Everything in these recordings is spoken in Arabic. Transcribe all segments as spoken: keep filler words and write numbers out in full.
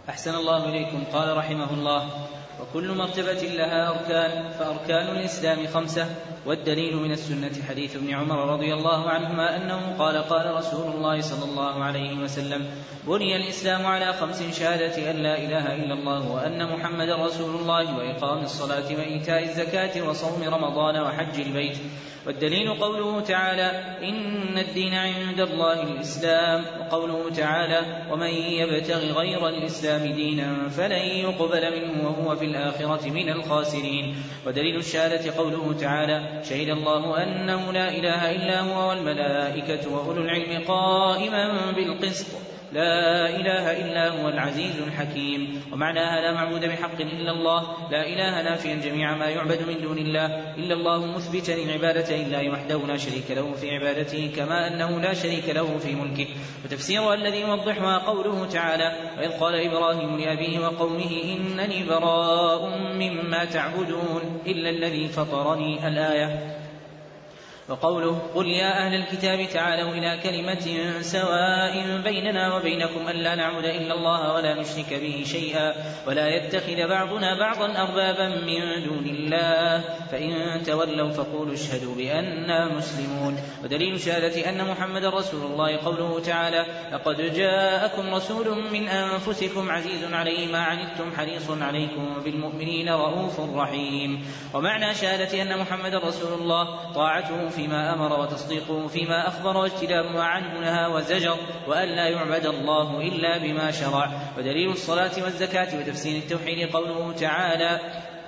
أحسن الله إليكم. قال رحمه الله: وكل مرتبة لها أركان، فأركان الإسلام خمسة. والدليل من السنة حديث ابن عمر رضي الله عنهما أنه قال: قال رسول الله صلى الله عليه وسلم: بني الإسلام على خمس: شهادة أن لا إله إلا الله وأن محمد رسول الله، وإقام الصلاة وإيتاء الزكاة وصوم رمضان وحج البيت. والدليل قوله تعالى: إن الدين عند الله الإسلام. وقوله تعالى: ومن يبتغ غير الإسلام دينا فلن يقبل منه وهو في الآخرة من الخاسرين. ودليل الشهادة قوله تعالى: شهد الله أنه لا إله إلا هو والملائكة وأولو العلم قائما بالقسط لا إله إلا هو العزيز الحكيم. ومعناها: لا معبود بحق إلا الله، لا إله نافيا جميع ما يعبد من دون الله إلا الله، مثبتا العبادة لله وحده لا شريك له في عبادته، كما أنه لا شريك له في ملكه. وتفسيرها الذي يوضحها قوله تعالى: وإذ قال إبراهيم لأبيه وقومه إنني براء مما تعبدون إلا الذي فطرني، الآية. وقوله: قل يا أهل الكتاب تعالوا إلى كلمة سواء بيننا وبينكم ألا نعبد إلا الله ولا نشرك به شيئا ولا يتخذ بعضنا بعضا أربابا من دون الله فإن تولوا فقولوا اشهدوا بأننا مسلمون. ودليل شهادة أن محمد رسول الله قوله تعالى: لقد جاءكم رسول من أنفسكم عزيز عليه ما عنتم حريص عليكم بالمؤمنين رؤوف رحيم. ومعنى شهادة أن محمد رسول الله طاعته فيما أمر وتصديقه فيما أخبر واجتنابه عنه نهى وزجر، وأن لا يعبد الله إلا بما شرع. ودليل الصلاة والزكاة وتفسير التوحيد قوله تعالى: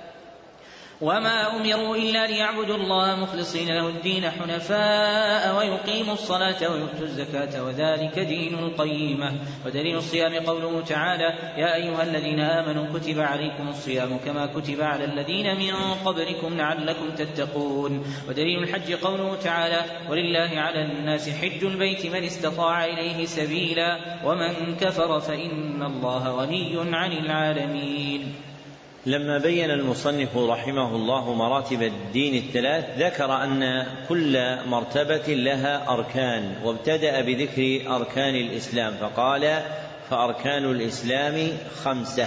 وما أمروا إلا ليعبدوا الله مخلصين له الدين حنفاء ويقيموا الصلاة ويؤتوا الزكاة وذلك دين القيمة. ودليل الصيام قوله تعالى: يا أيها الذين آمنوا كتب عليكم الصيام كما كتب على الذين من قبلكم لعلكم تتقون. ودليل الحج قوله تعالى: ولله على الناس حج البيت من استطاع إليه سبيلا ومن كفر فإن الله غني عن العالمين. لما بين المصنف رحمه الله مراتب الدين الثلاث ذكر أن كل مرتبة لها أركان، وابتدأ بذكر أركان الإسلام فقال: فأركان الإسلام خمسة،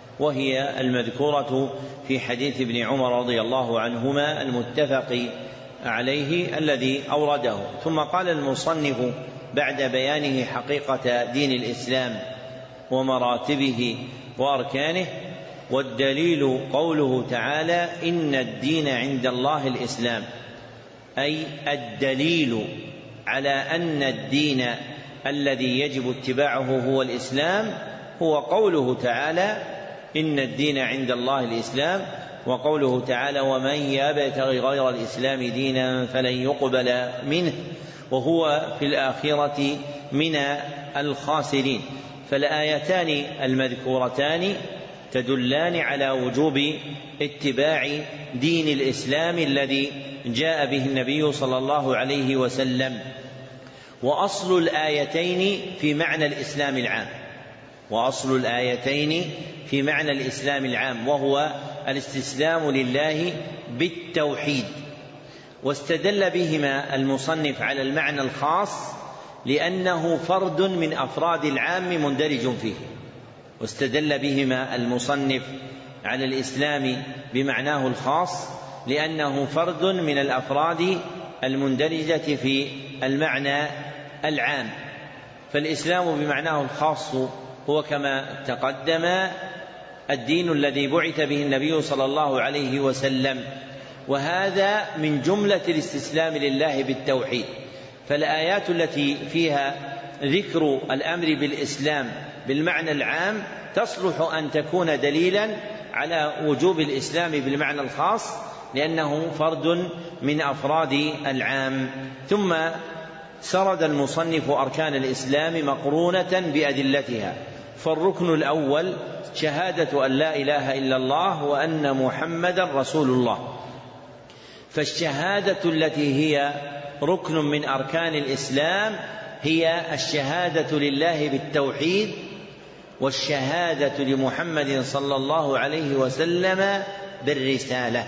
وهي المذكورة في حديث ابن عمر رضي الله عنهما المتفق عليه الذي أورده. ثم قال المصنف بعد بيانه حقيقة دين الإسلام ومراتبه وأركانه: والدليل قوله تعالى: إن الدين عند الله الإسلام، أي الدليل على أن الدين الذي يجب اتباعه هو الإسلام هو قوله تعالى: إن الدين عند الله الإسلام، وقوله تعالى: ومن يبتغي غير الإسلام دينا فلن يقبل منه وهو في الآخرة من الخاسرين. فالآيتان المذكورتان تدلان على وجوب اتباع دين الإسلام الذي جاء به النبي صلى الله عليه وسلم. وأصل الآيتين في معنى الإسلام العام وأصل الآيتين في معنى الإسلام العام وهو الاستسلام لله بالتوحيد. واستدل بهما المصنف على المعنى الخاص لأنه فرد من أفراد العام مندرج فيه، واستدل بهما المصنف على الإسلام بمعناه الخاص لأنه فرد من الأفراد المندرجة في المعنى العام. فالإسلام بمعناه الخاص هو كما تقدم الدين الذي بعث به النبي صلى الله عليه وسلم، وهذا من جملة الاستسلام لله بالتوحيد. فالآيات التي فيها ذكر الأمر بالإسلام بالمعنى العام تصلح أن تكون دليلا على وجوب الإسلام بالمعنى الخاص لأنه فرد من أفراد العام. ثم سرد المصنف أركان الإسلام مقرونة بأدلتها. فالركن الأول شهادة أن لا إله إلا الله وأن محمدا رسول الله. فالشهادة التي هي ركن من أركان الإسلام هي الشهادة لله بالتوحيد والشهادة لمحمد صلى الله عليه وسلم بالرسالة.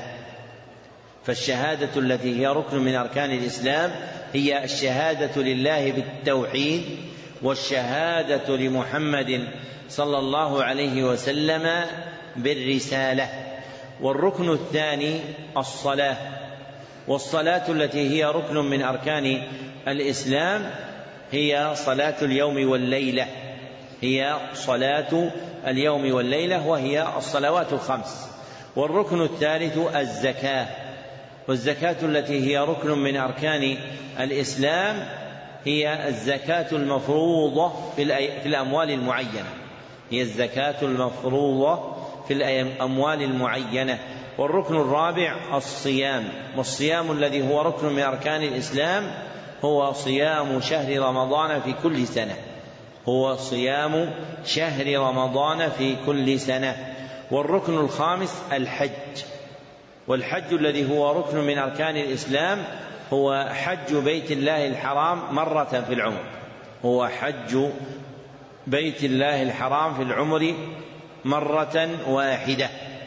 فالشهادة التي هي ركن من أركان الإسلام هي الشهادة لله بالتوحيد والشهادة لمحمد صلى الله عليه وسلم بالرسالة. والركن الثاني الصلاة، والصلاة التي هي ركن من أركان الإسلام هي صلاة اليوم والليلة، هي صلاة اليوم والليلة وهي الصلوات الخمس. والركن الثالث الزكاة، والزكاة التي هي ركن من أركان الإسلام هي الزكاة المفروضة في الأموال المعينة، هي الزكاة المفروضة في الأموال المعينة. والركن الرابع الصيام، والصيام الذي هو ركن من أركان الإسلام هو صيام شهر رمضان في كل سنة، هو صيام شهر رمضان في كل سنة. والركن الخامس الحج، والحج الذي هو ركن من أركان الإسلام هو حج بيت الله الحرام مرة في العمر، هو حج بيت الله الحرام في العمر مرة واحدة.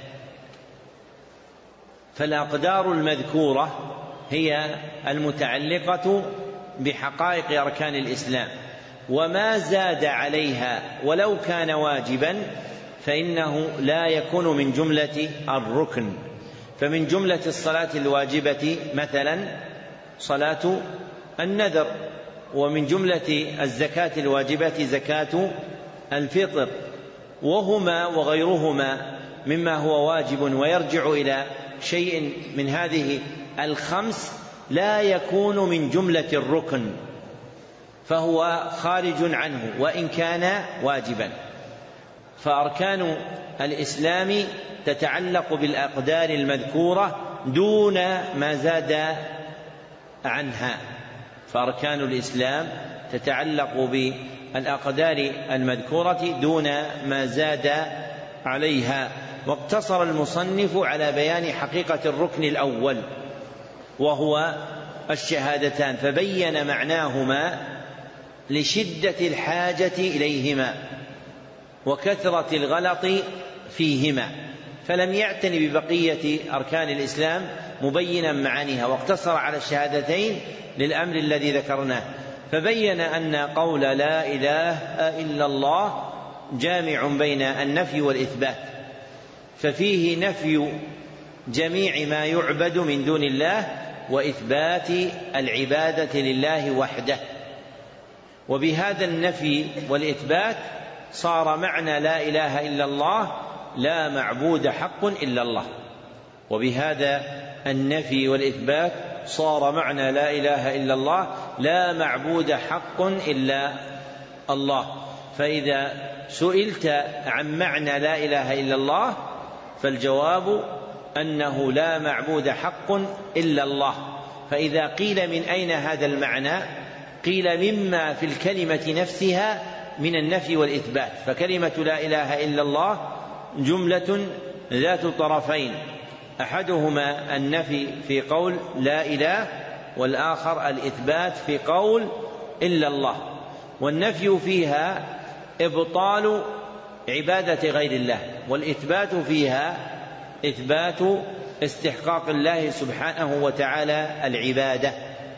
فالأقدار المذكورة هي المتعلقة بحقائق أركان الإسلام، وما زاد عليها ولو كان واجبا فإنه لا يكون من جملة الركن. فمن جملة الصلاة الواجبة مثلا صلاة النذر، ومن جملة الزكاة الواجبة زكاة الفطر، وهما وغيرهما مما هو واجب ويرجع إلى شيء من هذه الخمس لا يكون من جملة الركن، فهو خارج عنه وإن كان واجبا. فأركان الإسلام تتعلق بالأقدار المذكورة دون ما زاد عنها، فأركان الإسلام تتعلق بالأقدار المذكورة دون ما زاد عليها. واقتصر المصنف على بيان حقيقة الركن الأول وهو الشهادتان، فبين معناهما لشدة الحاجة إليهما وكثرة الغلط فيهما، فلم يعتن ببقية أركان الإسلام مبينا معانيها، واقتصر على الشهادتين للأمر الذي ذكرناه. فبين أن قول لا إله إلا الله جامع بين النفي والإثبات، ففيه نفي جميع ما يعبد من دون الله وإثبات العبادة لله وحده. وبهذا النفي والإثبات صار معنى لا إله إلا الله لا معبود حق إلا الله، وبهذا النفي والإثبات صار معنى لا إله إلا الله لا معبود حق إلا الله. فإذا سئلت عن معنى لا إله إلا الله فالجواب أنه لا معبود حق إلا الله. فإذا قيل من أين هذا المعنى قيل مما في الكلمة نفسها من النفي والإثبات، فكلمة لا إله إلا الله جملة ذات طرفين، أحدهما النفي في قول لا إله، والآخر الإثبات في قول إلا الله. والنفي فيها إبطال عبادة غير الله، والإثبات فيها إثبات استحقاق الله سبحانه وتعالى العبادة.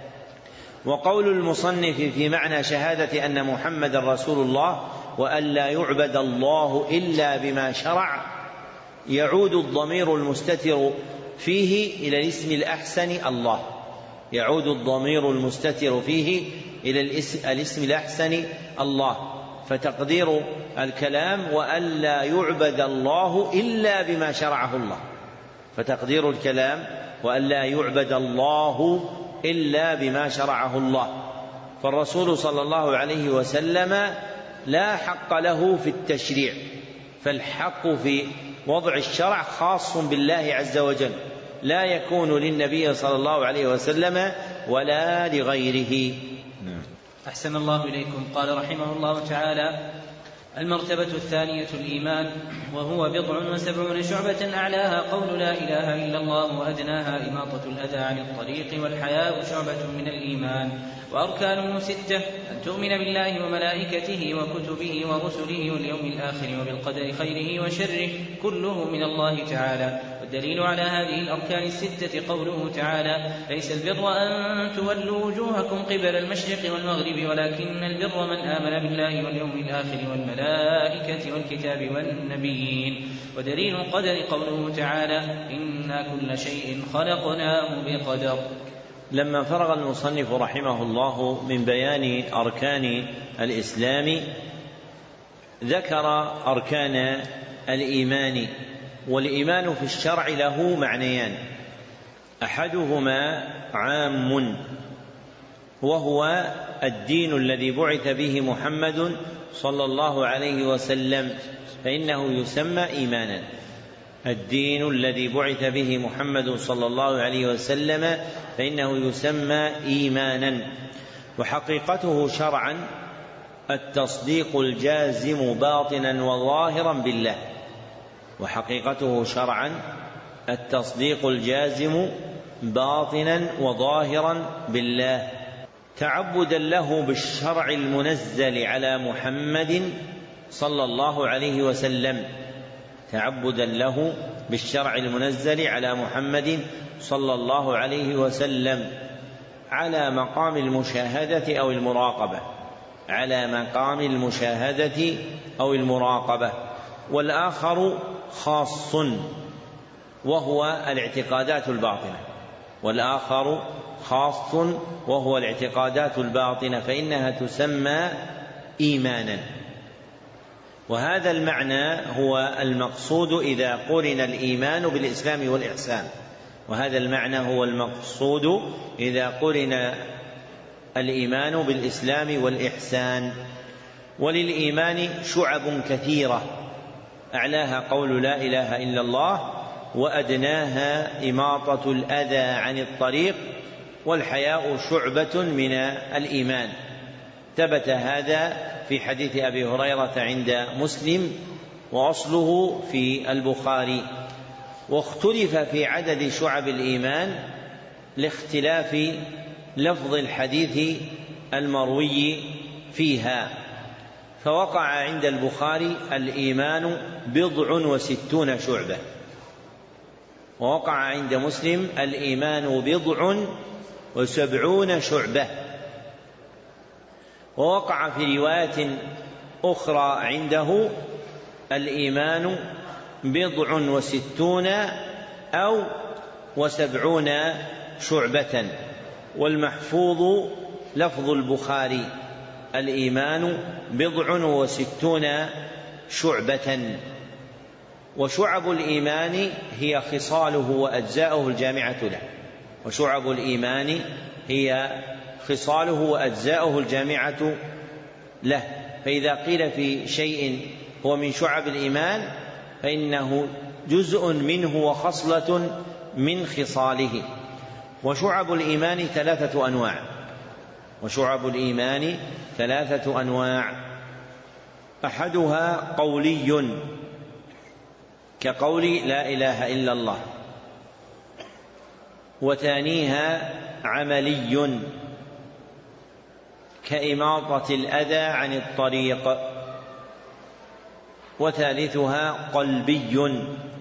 وقول المصنف في معنى شهادة أن محمد رسول الله وأن لا يعبد الله إلا بما شرع يعود الضمير المستتر فيه إلى الاسم الأحسن الله، يعود الضمير المستتر فيه إلى الاسم الأحسن الله، فتقدير الكلام وأن لا يعبد الله إلا بما شرعه الله، فتقدير الكلام وأن لا يعبد الله إلا بما شرعه الله. فالرسول صلى الله عليه وسلم لا حق له في التشريع، فالحق في وضع الشرع خاص بالله عز وجل، لا يكون للنبي صلى الله عليه وسلم ولا لغيره. أحسن الله إليكم. قال رحمه الله تعالى: المرتبة الثانية الإيمان، وهو بضع وسبعون شعبة، أعلاها قول لا إله إلا الله، وأدناها إماطة الأذى عن الطريق، والحياء شعبة من الإيمان. وأركانه ستة: أن تؤمن بالله وملائكته وكتبه ورسله واليوم الآخر وبالقدر خيره وشره كله من الله تعالى. والدليل على هذه الأركان الستة قوله تعالى: ليس البر أن تولوا وجوهكم قبل المشرق والمغرب ولكن البر من آمن بالله واليوم الآخر والملائكة والكتاب والنبيين. ودليل القدر قوله تعالى: إنا كل شيء خلقناه بقدر. لما فرغ المصنف رحمه الله من بيان أركان الإسلام ذكر أركان الإيمان. والإيمان في الشرع له معنيان: أحدهما عام وهو الدين الذي بعث به محمد صلى الله عليه وسلم فإنه يسمى إيمانا. الدين الذي بعث به محمد صلى الله عليه وسلم فإنه يسمى إيمانا. وحقيقته شرعا التصديق الجازم باطنا وظاهرا بالله. وحقيقته شرعا التصديق الجازم باطنا وظاهرا بالله، تعبدا له بالشرع المنزل على محمد صلى الله عليه وسلم، تعبدا له بالشرع المنزل على محمد صلى الله عليه وسلم على مقام المشاهدة أو المراقبة، على مقام المشاهدة أو المراقبة. والآخر خاص وهو الاعتقادات الباطنة، والآخر خاص وهو الاعتقادات الباطنة فإنها تسمى إيمانا. وهذا المعنى هو المقصود إذا قرن الإيمان بالإسلام والإحسان، وهذا المعنى هو المقصود إذا قرن الإيمان بالإسلام والإحسان. وللإيمان شعب كثيرة أعلاها قول لا إله إلا الله، وأدناها إماطة الأذى عن الطريق، والحياء شعبة من الإيمان. ثبت هذا في حديث أبي هريرة عند مسلم وأصله في البخاري. واختلف في عدد شعب الإيمان لاختلاف لفظ الحديث المروي فيها، فوقع عند البخاري الإيمان بضع وستون شعبة، ووقع عند مسلم الإيمان بضع وسبعون شعبة، ووقع في رواية أخرى عنده الإيمان بضع وستون أو وسبعون شعبة. والمحفوظ لفظ البخاري الإيمان بضع وستون شعبة. وشعب الإيمان هي خصاله وأجزاؤه الجامعة له، وشعب الإيمان هي خصاله وأجزاؤه الجامعة له. فإذا قيل في شيء هو من شعب الإيمان فإنه جزء منه وخصلة من خصاله. وشعب الإيمان ثلاثة أنواع، وشعب الإيمان ثلاثة أنواع: أحدها قولي كقول لا إله إلا الله، وثانيها عملي كإماطة الأذى عن الطريق، وثالثها قلبي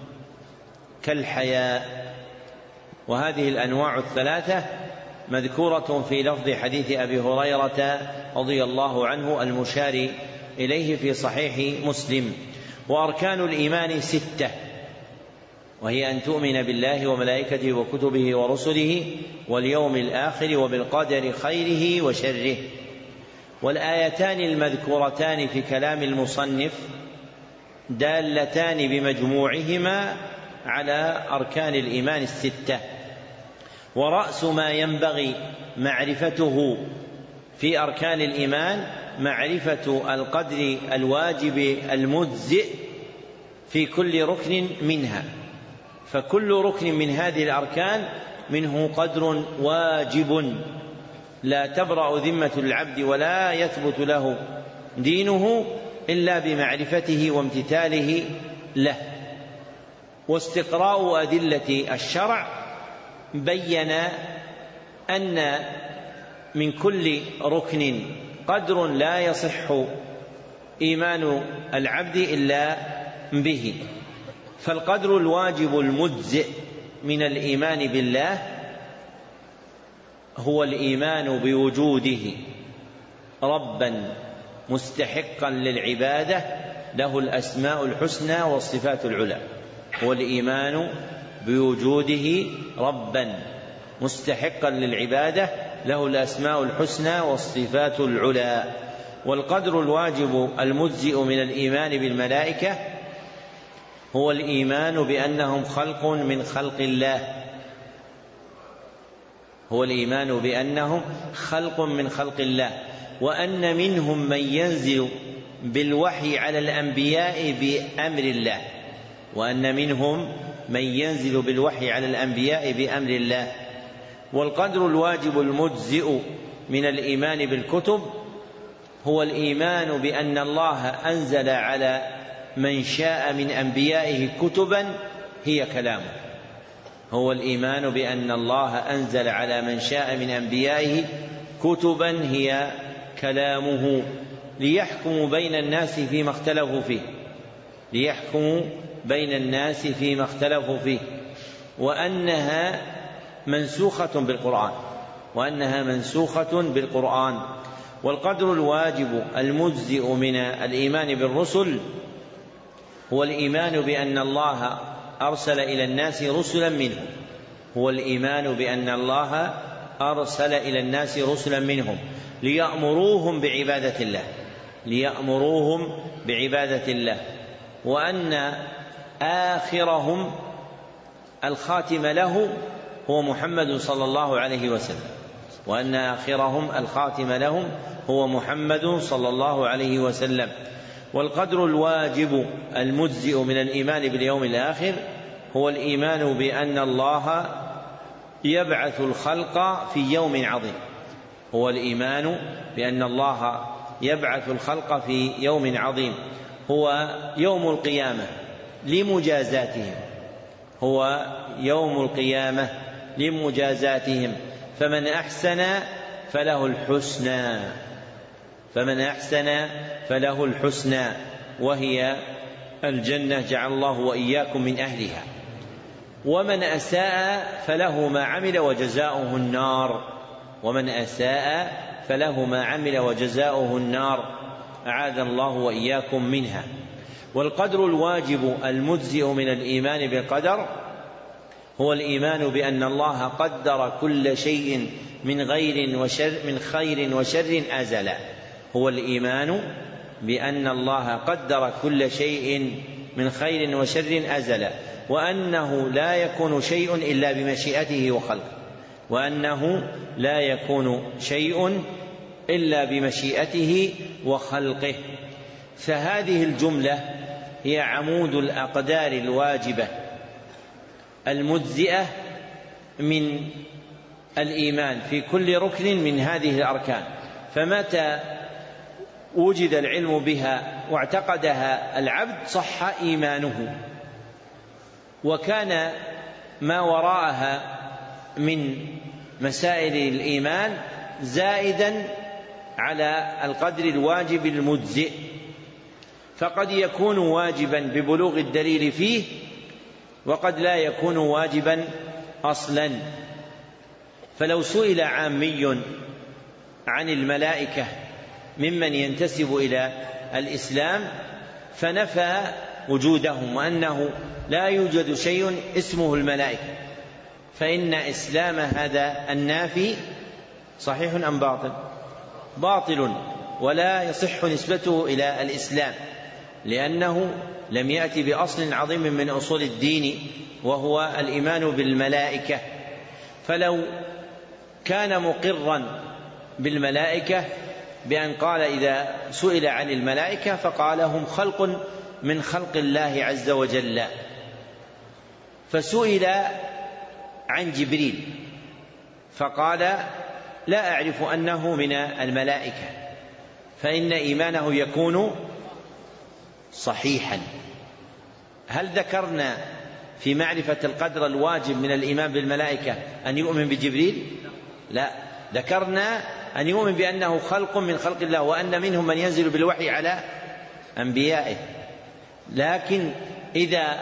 كالحياء. وهذه الأنواع الثلاثة مذكورة في لفظ حديث أبي هريرة رضي الله عنه المشار إليه في صحيح مسلم. وأركان الإيمان ستة، وهي أن تؤمن بالله وملائكته وكتبه ورسله واليوم الآخر وبالقدر خيره وشره. والآيتان المذكورتان في كلام المصنف دالتان بمجموعهما على أركان الإيمان الستة. ورأس ما ينبغي معرفته في أركان الإيمان معرفة القدر الواجب المجزئ في كل ركن منها، فكل ركن من هذه الأركان منه قدر واجب لا تبرأ ذمة العبد ولا يثبت له دينه إلا بمعرفته وامتثاله له. واستقراء أدلة الشرع بين أن من كل ركن قدر لا يصح إيمان العبد إلا به، فالقدر الواجب المجزئ من الإيمان بالله هو الإيمان بوجوده ربا مستحقا للعبادة له الأسماء الحسنى والصفات العلى. هو الإيمان بوجوده ربا مستحقا للعبادة له الأسماء الحسنى والصفات العلى. والقدر الواجب المجزئ من الإيمان بالملائكة هو الإيمان بأنهم خلق من خلق الله هو الإيمان بأنهم خلق من خلق الله وأن منهم من ينزل بالوحي على الأنبياء بأمر الله وأن منهم من ينزل بالوحي على الأنبياء بأمر الله. والقدر الواجب المجزئ من الإيمان بالكتب هو الإيمان بأن الله أنزل على من شاء من أنبيائه كتبا هي كلامه. هو الإيمان بأن الله أنزل على من شاء من أنبيائه كتبا هي كلامه ليحكموا بين الناس فيما اختلفوا فيه ليحكموا بين الناس فيما اختلفوا فيه وأنها منسوخة بالقرآن وأنها منسوخة بالقرآن. والقدر الواجب المجزئ من الإيمان بالرسل هو الإيمان بأن الله أرسل إلى الناس رسلا منهم هو الإيمان بأن الله أرسل إلى الناس رسلا منهم ليأمروهم بعبادة الله ليأمروهم بعبادة الله وأن آخرهم الخاتم له هو محمد صلى الله عليه وسلم وأن آخرهم الخاتم لهم هو محمد صلى الله عليه وسلم. والقدر الواجب المجزئ من الإيمان باليوم الآخر هو الإيمان بأن الله يبعث الخلق في يوم عظيم هو الإيمان بأن الله يبعث الخلق في يوم عظيم هو يوم القيامة لمجازاتهم هو يوم القيامة لمجازاتهم فمن أحسن فله الحسنى فمن أحسن فله الحسنى وهي الجنة جعل الله وإياكم من أهلها ومن أساء فله ما عمل وجزاؤه النار ومن أساء فله ما عمل وجزاؤه النار أعاذنا الله وإياكم منها. والقدر الواجب المجزئ من الإيمان بالقدر هو الإيمان بأن الله قدر كل شيء من غير وشر من خير وشر أزلا هو الإيمان بأن الله قدر كل شيء من خير وشر أزلا وأنه لا يكون شيء إلا بمشيئته وخلقه وأنه لا يكون شيء إلا بمشيئته وخلقه. فهذه الجملة هي عمود الأقدار الواجبة المجزئة من الإيمان في كل ركن من هذه الأركان. فمتى وجد العلم بها واعتقدها العبد صح إيمانه وكان ما وراءها من مسائل الإيمان زائدا على القدر الواجب المجزئ فقد يكون واجبا ببلوغ الدليل فيه وقد لا يكون واجبا أصلا. فلو سئل عامي عن الملائكة ممن ينتسب إلى الإسلام فنفى وجودهم وأنه لا يوجد شيء اسمه الملائكة فإن إسلام هذا النافي صحيح أم باطل؟ باطل ولا يصح نسبته إلى الإسلام لأنه لم يأتي بأصل عظيم من أصول الدين وهو الإيمان بالملائكة. فلو كان مقرا بالملائكة بأن قال إذا سئل عن الملائكة فقال هم خلق من خلق الله عز وجل فسئل عن جبريل فقال لا أعرف أنه من الملائكة فإن إيمانه يكون صحيحا. هل ذكرنا في معرفة القدر الواجب من الإيمان بالملائكة أن يؤمن بجبريل؟ لا، ذكرنا أن يؤمن بأنه خلق من خلق الله وأن منهم من ينزل بالوحي على أنبيائه. لكن إذا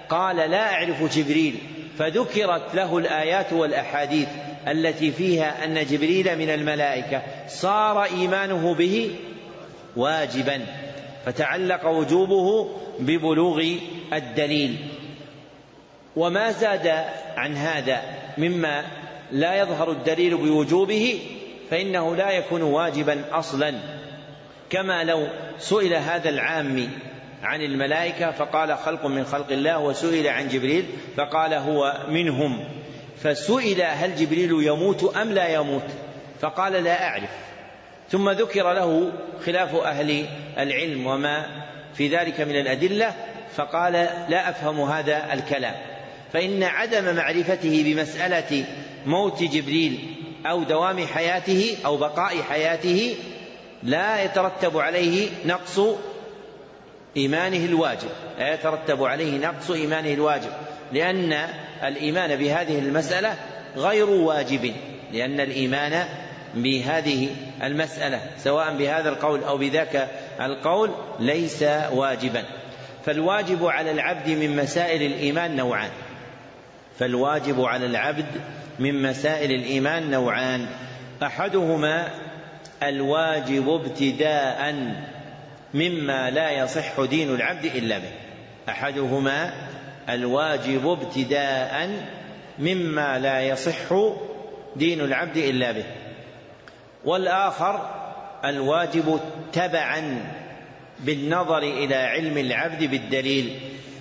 قال لا أعرف جبريل، فذكرت له الآيات والأحاديث التي فيها أن جبريل من الملائكة، صار إيمانه به واجبا، فتعلق وجوبه ببلوغ الدليل. وما زاد عن هذا مما لا يظهر الدليل بوجوبه فإنه لا يكون واجبا أصلا، كما لو سئل هذا العام عن الملائكة فقال خلق من خلق الله، وسئل عن جبريل فقال هو منهم، فسئل هل جبريل يموت أم لا يموت فقال لا أعرف، ثم ذكر له خلاف أهل العلم وما في ذلك من الأدلة فقال لا أفهم هذا الكلام. فإن عدم معرفته بمسألة موت جبريل أو دوام حياته أو بقاء حياته لا يترتب عليه نقص إيمانه الواجب، لا يترتب عليه نقص إيمانه الواجب، لأن الإيمان بهذه المسألة غير واجب، لأن الإيمان بهذه المسألة سواء بهذا القول أو بذاك القول ليس واجبا. فالواجب على العبد من مسائل الإيمان نوعان فالواجب على العبد من مسائل الإيمان نوعان أحدهما الواجب ابتداء مما لا يصح دين العبد إلا به أحدهما الواجب ابتداء مما لا يصح دين العبد إلا به والآخر الواجب تبعا بالنظر إلى علم العبد بالدليل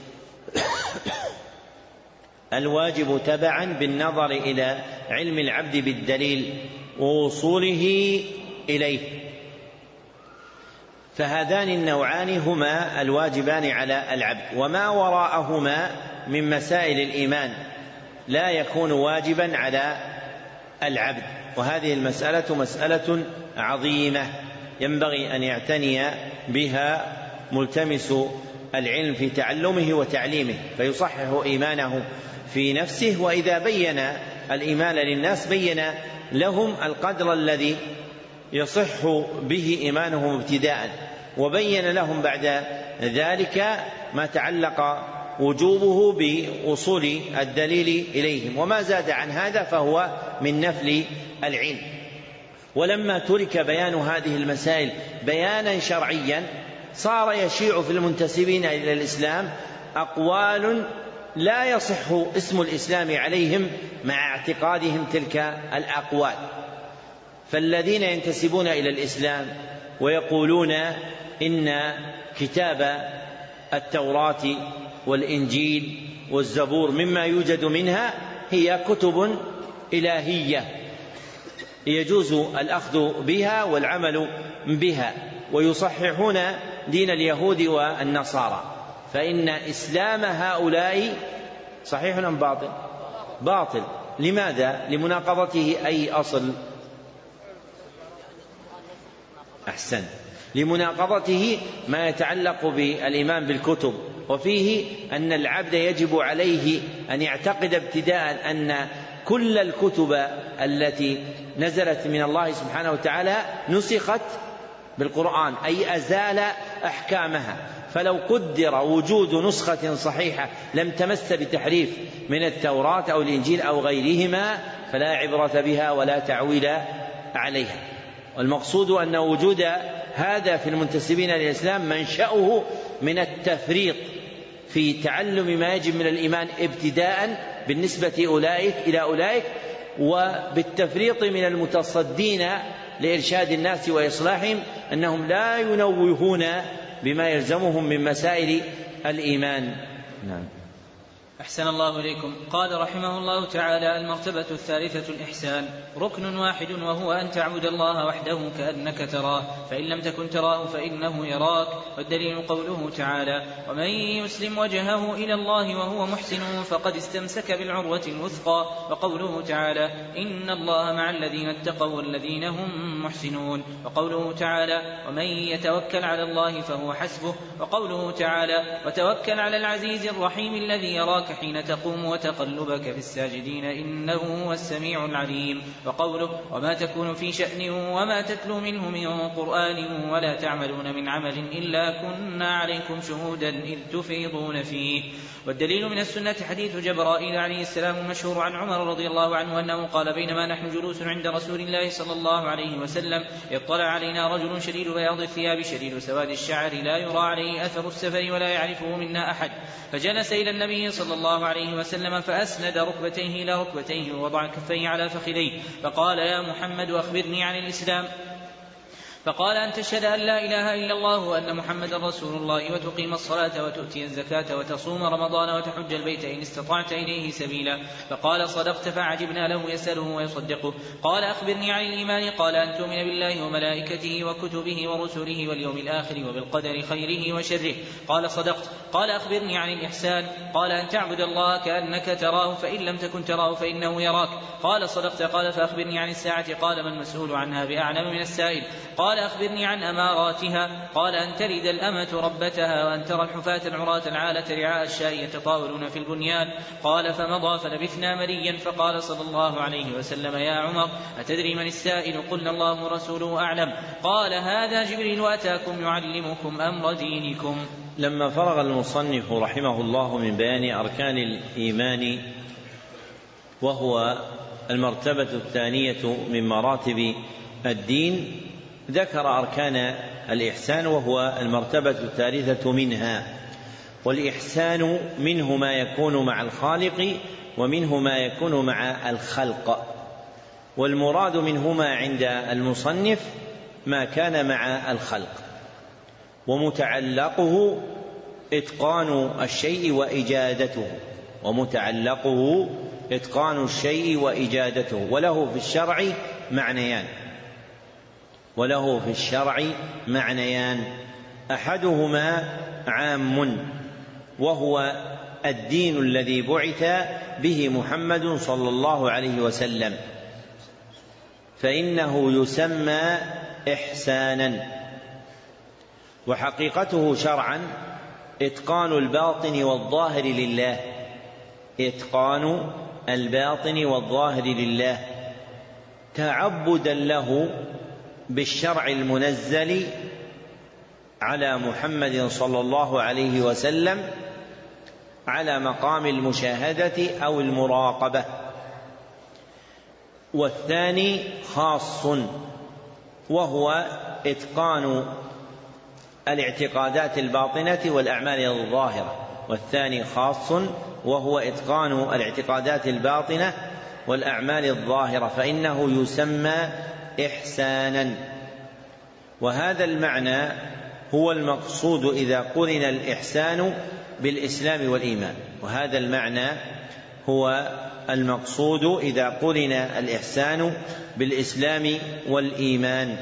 الواجب تبعا بالنظر إلى علم العبد بالدليل ووصوله إليه. فهذان النوعان هما الواجبان على العبد، وما وراءهما من مسائل الإيمان لا يكون واجبا على العبد. وهذه المسألة مسألة عظيمة ينبغي أن يعتني بها ملتمس العلم في تعلمه وتعليمه فيصحح إيمانه في نفسه، وإذا بين الإيمان للناس بين لهم القدر الذي يصح به إيمانهم ابتداء، وبين لهم بعد ذلك ما تعلق وجوبه بوصول الدليل إليهم، وما زاد عن هذا فهو من نفل العلم. ولما ترك بيان هذه المسائل بيانا شرعيا صار يشيع في المنتسبين إلى الإسلام أقوال لا يصح اسم الإسلام عليهم مع اعتقادهم تلك الأقوال. فالذين ينتسبون إلى الإسلام ويقولون إن كتاب التوراة والإنجيل والزبور مما يوجد منها هي كتب إلهية يجوز الأخذ بها والعمل بها، ويصححون دين اليهود والنصارى، فإن إسلام هؤلاء صحيح أم باطل؟ باطل. لماذا؟ لمناقضته أي أصل؟ أحسن، لمناقضته ما يتعلق بالإيمان بالكتب، وفيه أن العبد يجب عليه أن يعتقد ابتداء أن كل الكتب التي نزلت من الله سبحانه وتعالى نسخت بالقرآن، أي أزال أحكامها، فلو قدر وجود نسخة صحيحة لم تمس بتحريف من التوراة أو الإنجيل أو غيرهما فلا عبرة بها ولا تعويل عليها. والمقصود أن وجود هذا في المنتسبين للإسلام منشأه من التفريط في تعلم ما يجب من الإيمان ابتداء بالنسبة أولئك إلى أولئك، وبالتفريط من المتصدين لإرشاد الناس وإصلاحهم أنهم لا ينوهون بما يلزمهم من مسائل الإيمان. نعم. أحسن الله إليكم. قال رحمه الله تعالى: المرتبة الثالثة الإحسان، ركن واحد وهو أن تعبد الله وحده كأنك تراه، فإن لم تكن تراه فإنه يراك. والدليل قوله تعالى: ومن يسلم وجهه إلى الله وهو محسن فقد استمسك بالعروة الوثقى. وقوله تعالى: إن الله مع الذين اتقوا والذين هم محسنون. وقوله تعالى: ومن يتوكل على الله فهو حسبه. وقوله تعالى: وتوكل على العزيز الرحيم الذي يراك حين تقوم وتقلبك في الساجدين إنه هو السميع العليم. وقوله وما تكون في شأن وما تتلو منه من قرآن ولا تعملون من عمل إلا كنا عليكم شهودا إذ تفيضون فيه. والدليل من السنة حديث جبرائيل عليه السلام المشهور عن عمر رضي الله عنه أنه قال بينما نحن جلوس عند رسول الله صلى الله عليه وسلم اطلع علينا رجل شديد بياض الثياب شديد سواد الشعر لا يرى عليه أثر السفر ولا يعرفه منا أحد، فجلس إلى النبي صلى الله عليه وسلم فأسند ركبتيه إلى ركبتيه ووضع كفيه على فخذيه فقال يا محمد أخبرني عن الإسلام. فقال أن تشهد أن لا إله إلا الله وأن محمد رسول الله وتقيم الصلاة وتؤتي الزكاة وتصوم رمضان وتحج البيت إن استطعت إليه سبيلا. فقال صدقت، فعجبنا له يسأله ويصدقه. قال أخبرني عن الإيمان. قال أن تؤمن بالله وملائكته وكتبه ورسله واليوم الآخر وبالقدر خيره وشره. قال صدقت. قال أخبرني عن الإحسان. قال أن تعبد الله كأنك تراه فإن لم تكن تراه فإنه يراك. قال صدقت. قال فأخبرني عن الساعة. قال ما المسؤول عنها بأعلم من السائل. قال أخبرني عن أماراتها. قال أن تلد الأمة ربتها وأن ترى الحفاة العراة العالة رعاء الشاء يتطاولون في البنيان. قال فمضى فلبثنا مليا فقال صلى الله عليه وسلم يا عمر أتدري من السائل؟ قلنا الله ورسوله أعلم. قال هذا جبريل أتاكم يعلمكم أمر دينكم. لما فرغ المصنف رحمه الله من بيان أركان الإيمان وهو المرتبة الثانية من مراتب الدين ذكر أركان الإحسان وهو المرتبة الثالثة منها. والإحسان منه ما يكون مع الخالق ومنه ما يكون مع الخلق، والمراد منهما عند المصنف ما كان مع الخلق، ومتعلقه إتقان الشيء وإجادته ومتعلقه إتقان الشيء وإجادته وله في الشرع معنيان وله في الشرع معنيان أحدهما عام وهو الدين الذي بعث به محمد صلى الله عليه وسلم، فإنه يسمى إحسانا، وحقيقته شرعا إتقان الباطن والظاهر لله إتقان الباطن والظاهر لله تعبدا له بالشرع المنزل على محمد صلى الله عليه وسلم على مقام المشاهدة أو المراقبة. والثاني خاص وهو إتقان الاعتقادات الباطنة والأعمال الظاهرة والثاني خاص وهو إتقان الاعتقادات الباطنة والأعمال الظاهرة فإنه يسمى إحسانا. وهذا المعنى هو المقصود إذا قرن الإحسان بالإسلام والإيمان وهذا المعنى هو المقصود إذا قرن الإحسان بالإسلام والإيمان.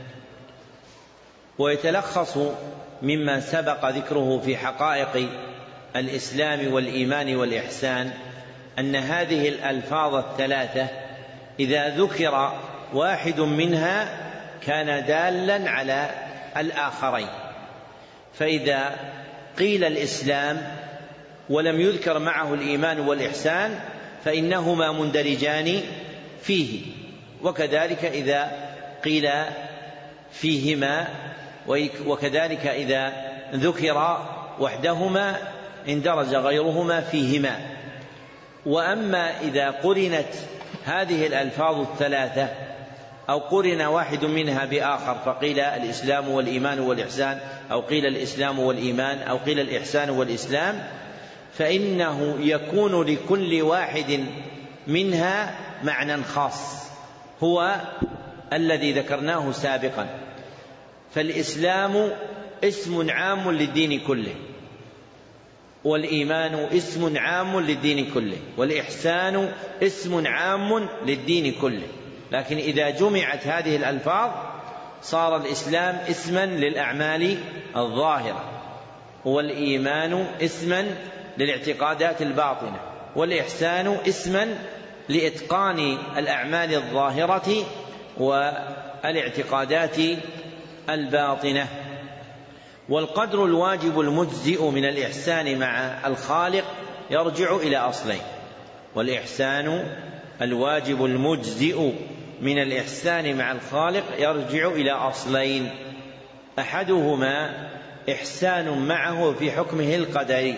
ويتلخص مما سبق ذكره في حقائق الإسلام والإيمان والإحسان أن هذه الألفاظ الثلاثة إذا ذكر واحد منها كان دالا على الآخرين، فإذا قيل الإسلام ولم يذكر معه الإيمان والإحسان فإنهما مندرجان فيه، وكذلك إذا قيل فيهما وكذلك إذا ذكر وحدهما اندرج غيرهما فيهما. وأما إذا قرنت هذه الألفاظ الثلاثة أو قرن واحد منها بآخر فقيل الإسلام والإيمان والإحسان أو قيل الإسلام والإيمان أو قيل الإحسان والإسلام فإنه يكون لكل واحد منها معنى خاص هو الذي ذكرناه سابقا. فالإسلام اسم عام للدين كله، والإيمان اسم عام للدين كله، والإحسان اسم عام للدين كله. لكن إذا جمعت هذه الألفاظ صار الإسلام اسما للأعمال الظاهرة، والإيمان اسما للاعتقادات الباطنة، والإحسان اسما لإتقان الأعمال الظاهرة والاعتقادات الباطنة. والقدر الواجب المجزئ من الإحسان مع الخالق يرجع إلى أصلين. والإحسان الواجب المجزئ من الإحسان مع الخالق يرجع إلى أصلين: أحدهما إحسان معه في حكمه القدري،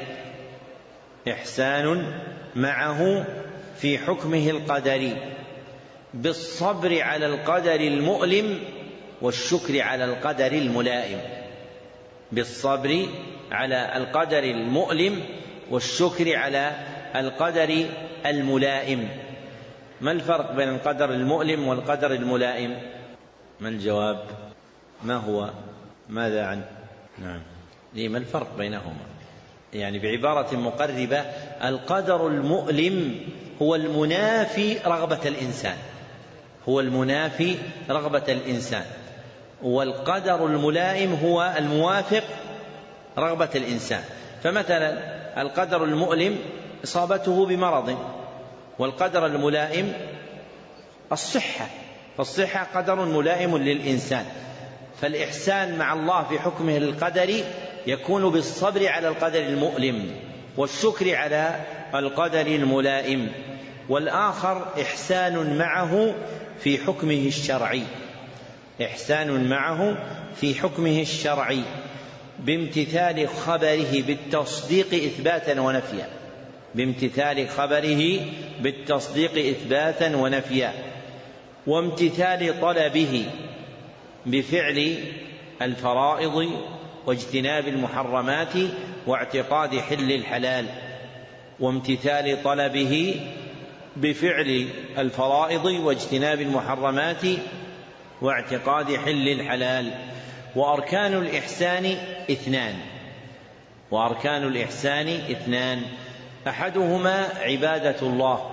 إحسان معه في حكمه القدري بالصبر على القدر المؤلم والشكر على القدر الملائم، بالصبر على القدر المؤلم والشكر على القدر الملائم. ما الفرق بين القدر المؤلم والقدر الملائم؟ ما الجواب؟ ما هو؟ ماذا عنه؟ نعم، ليه ما الفرق بينهما؟ يعني بعبارة مقربة: القدر المؤلم هو المنافي رغبة الإنسان، هو المنافي رغبة الإنسان، والقدر الملائم هو الموافق رغبة الإنسان. فمثلا القدر المؤلم إصابته بمرض، والقدر الملائم الصحة، فالصحة قدر ملائم للإنسان. فالإحسان مع الله في حكمه القدري يكون بالصبر على القدر المؤلم والشكر على القدر الملائم. والآخر إحسان معه في حكمه الشرعي، إحسان معه في حكمه الشرعي بامتثال خبره بالتصديق إثباتا ونفيا، بامتثال خبره بالتصديق إثباتا ونفيا، وامتثال طلبه بفعل الفرائض واجتناب المحرمات واعتقاد حل الحلال، وامتثال طلبه بفعل الفرائض واجتناب المحرمات واعتقاد حل الحلال. وأركان الإحسان اثنان، وأركان الإحسان اثنان: أحدهما عبادة الله،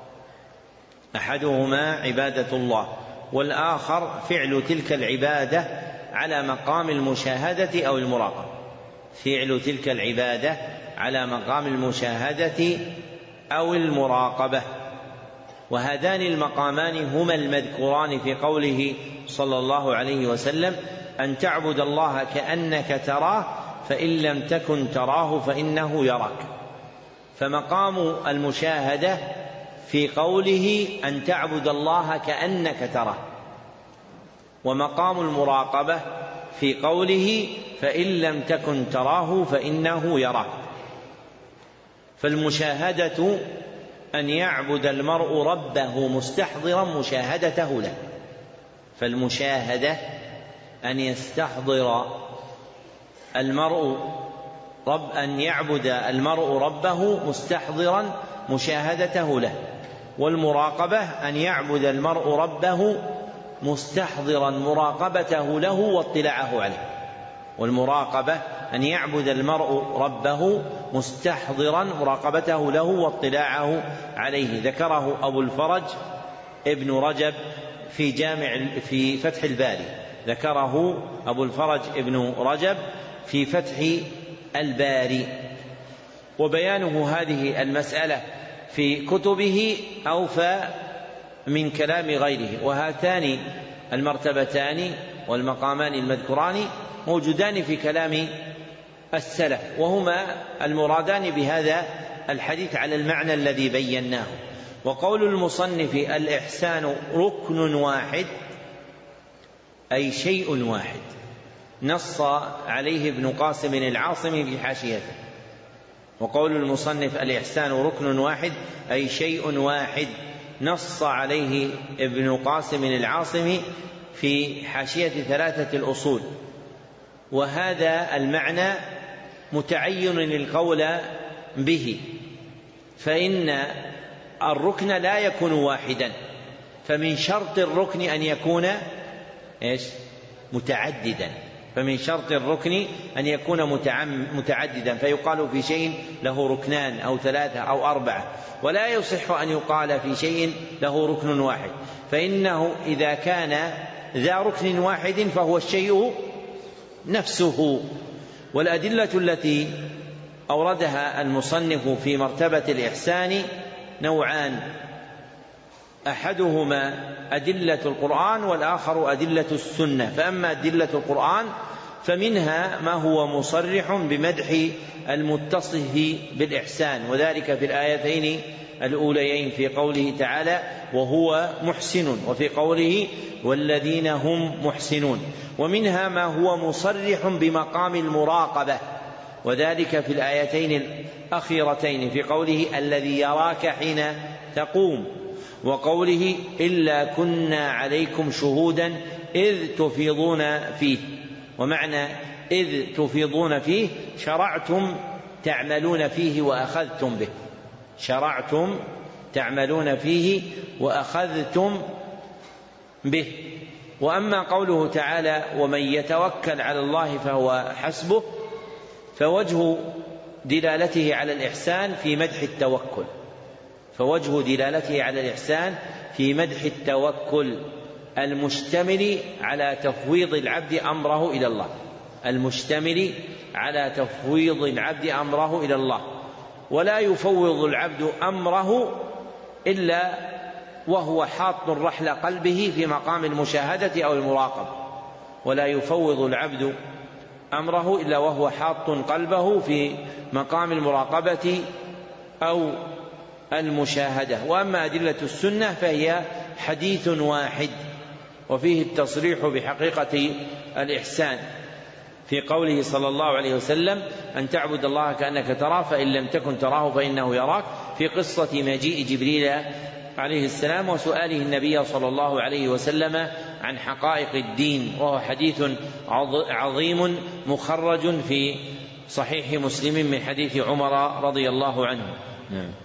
أحدهما عبادة الله، والآخر فعل تلك العبادة على مقام المشاهدة أو المراقبة، فعل تلك العبادة على مقام المشاهدة أو المراقبة. وهذان المقامان هما المذكوران في قوله صلى الله عليه وسلم: أن تعبد الله كأنك تراه فإن لم تكن تراه فإنه يراك. فمقام المشاهدة في قوله أن تعبد الله كأنك تراه، ومقام المراقبة في قوله فإن لم تكن تراه فإنه يراك. فالمشاهدة أن يعبد المرء ربه مستحضرا مشاهدته له، فالمشاهدة أن يستحضر المرء رب أن يعبد المرء ربه مستحضرا مشاهدته له، والمراقبة أن يعبد المرء ربه مستحضرا مراقبته له واطلاعه عليه، والمراقبة أن يعبد المرء ربه مستحضرا مراقبته له واطلاعه عليه. ذكره أبو الفرج ابن رجب في جامع في فتح الباري، ذكره أبو الفرج ابن رجب في فتح الباري. وبيانه هذه المسألة في كتبه أوفى من كلام غيره. وهاتان المرتبتان والمقامان المذكوران موجودان في كلام السلف، وهما المرادان بهذا الحديث على المعنى الذي بيناه. وقول المصنف الإحسان ركن واحد أي شيء واحد، نص عليه ابن قاسم العاصمي في حاشيته. وقول المصنف الإحسان ركن واحد أي شيء واحد، نص عليه ابن قاسم العاصمي في حاشية ثلاثة الأصول. وهذا المعنى متعين القول به، فإن الركن لا يكون واحدا، فمن شرط الركن أن يكون إيش؟ متعددا، فمن شرط الركن أن يكون متعددا، فيقال في شيء له ركنان أو ثلاثة أو أربعة، ولا يصح أن يقال في شيء له ركن واحد، فإنه إذا كان ذا ركن واحد فهو الشيء نفسه. والأدلة التي أوردها المصنف في مرتبة الإحسان نوعان: أحدهما أدلة القرآن والآخر أدلة السنة. فأما أدلة القرآن فمنها ما هو مصرح بمدح المتصف بالإحسان، وذلك في الآيتين الأوليين في قوله تعالى وهو محسن، وفي قوله والذين هم محسنون. ومنها ما هو مصرح بمقام المراقبة، وذلك في الآيتين الأخيرتين في قوله الذي يراك حين تقوم، وقوله إلا كنا عليكم شهودا إذ تفيضون فيه. ومعنى إذ تفيضون فيه شرعتم تعملون فيه وأخذتم به، شرعتم تعملون فيه وأخذتم به. وأما قوله تعالى ومن يتوكل على الله فهو حسبه، فوجه دلالته على الإحسان في مدح التوكل، فوجه دلالته على الإحسان في مدح التوكل المشتمل على تفويض العبد أمره إلى الله، المشتمل على تفويض العبد أمره إلى الله. ولا يفوض العبد أمره إلا وهو حاط رحل قلبه في مقام المشاهدة أو المراقبة، ولا يفوض العبد أمره إلا وهو حاط قلبه في مقام المراقبة أو المشاهدة. وأما أدلة السنة فهي حديث واحد، وفيه التصريح بحقيقة الإحسان في قوله صلى الله عليه وسلم أن تعبد الله كأنك تراه فإن لم تكن تراه فإنه يراك، في قصة مجيء جبريل عليه السلام وسؤاله النبي صلى الله عليه وسلم عن حقائق الدين، وهو حديث عظيم مخرج في صحيح مسلم من حديث عمر رضي الله عنه.